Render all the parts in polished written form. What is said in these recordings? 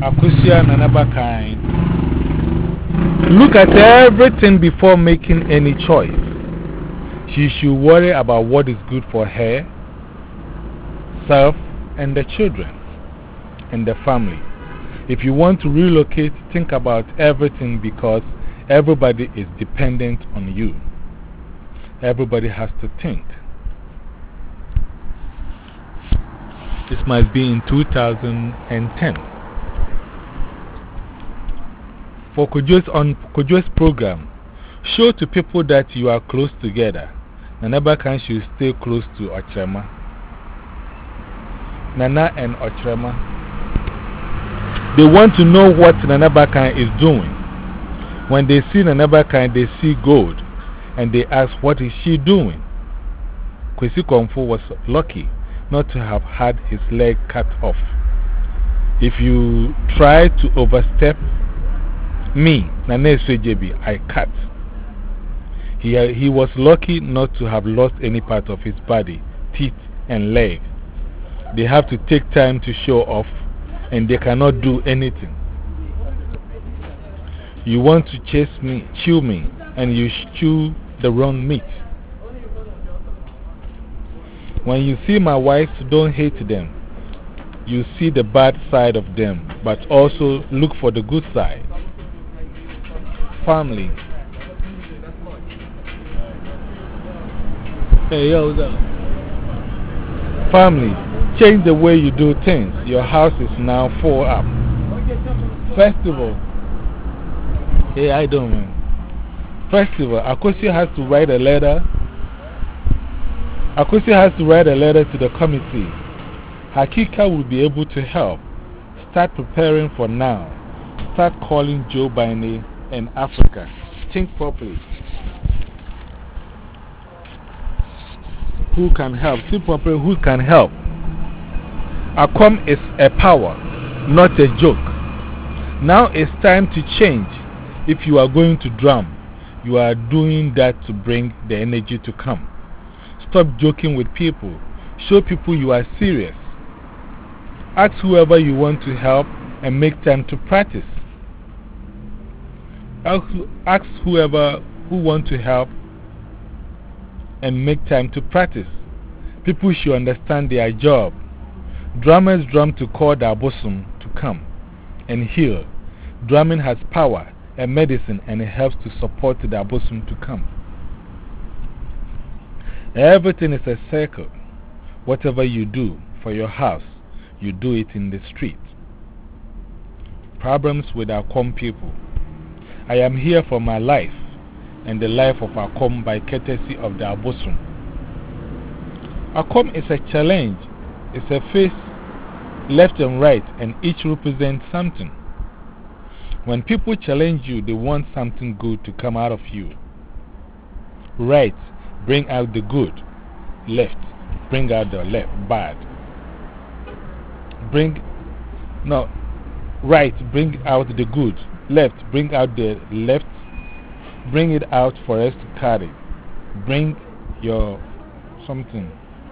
Akusia Nanabakai. Look at everything before making any choice. She should worry about what is good for her, self, and the children, and the family. If you want to relocate, think about everything because everybody is dependent on you. Everybody has to think. This must be in 2010. For Kojo's program, show to people that you are close together. Nanabakan should stay close to Ochrema. Nana and Ochrema. They want to know what Nanabakan is doing. When they see Nanabakan, they see gold. And they ask, what is she doing? Kwesi Komfo was lucky not to have had his leg cut off. If you try to overstep me, Nane Sejebi, I cut. He was lucky not to have lost any part of his body, teeth, and leg. They have to take time to show off, and they cannot do anything. You want to chew me, and you chew the wrong meat. When you see my wives, don't hate them. You see the bad side of them, but also look for the good side. Family. Hey, yo, what's up? Family, change the way you do things. Your house is now full up. Festival. Hey, I don't know. Festival. Akosia has to write a letter. Akosia has to write a letter to the committee. Hakika will be able to help. Start preparing for now. Start calling Joe Biden and Africa. Think properly. Who can help? Think properly. Who can help? Akom is a power, not a joke. Now it's time to change. If you are going to drum, you are doing that to bring the energy to come. Stop joking with people. Show people you are serious. Ask whoever you want to help and make time to practice. Ask whoever who want to help and make time to practice. People should understand their job. Drummers drum to call the abosom to come and heal. Drumming has power and medicine, and it helps to support the abosom to come. Everything is a circle. Whatever you do for your house, you do it in the street. Problems with Akom people. I am here for my life and the life of Akom by courtesy of the abosom. Akom is a challenge. It's a face left and right, and each represents something. When people challenge you, they want something good to come out of you. Right, bring out the good. Left, bring out the bad. Right, bring out the good. Left, bring out the left. Bring it out for us to carry. Bring your something.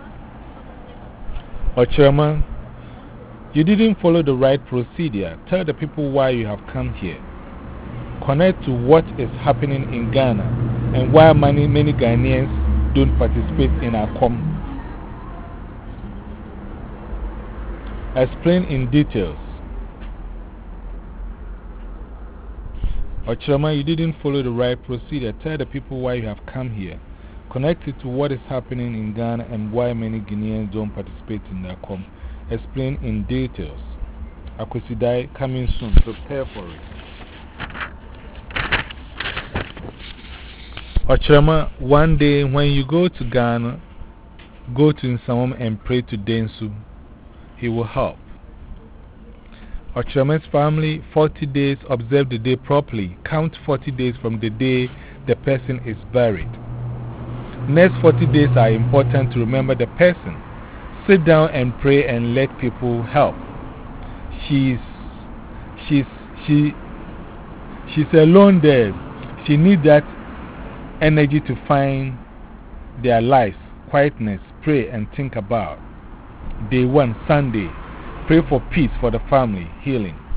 Or chairman, you didn't follow the right procedure. Tell the people why you have come here. Connect to what is happening in Ghana and why many Ghanaians don't participate in Akom. Explain in details. Or chairman, you didn't follow the right procedure. Tell the people why you have come here. Connect it to what is happening in Ghana and why many Guineans don't participate in Akom. Explain in details. Akosidai coming soon. Prepare for it. Ochrema, one day when you go to Ghana, go to Nsamom and pray to Densu. He will help. Ochrema's family, 40 days, observe the day properly. Count 40 days from the day the person is buried. Next 40 days are important to remember the person. Sit down and pray and let people help. She's alone there. She needs that energy to find their lives, quietness, pray and think about. Day 1, Sunday. Pray for peace for the family, healing.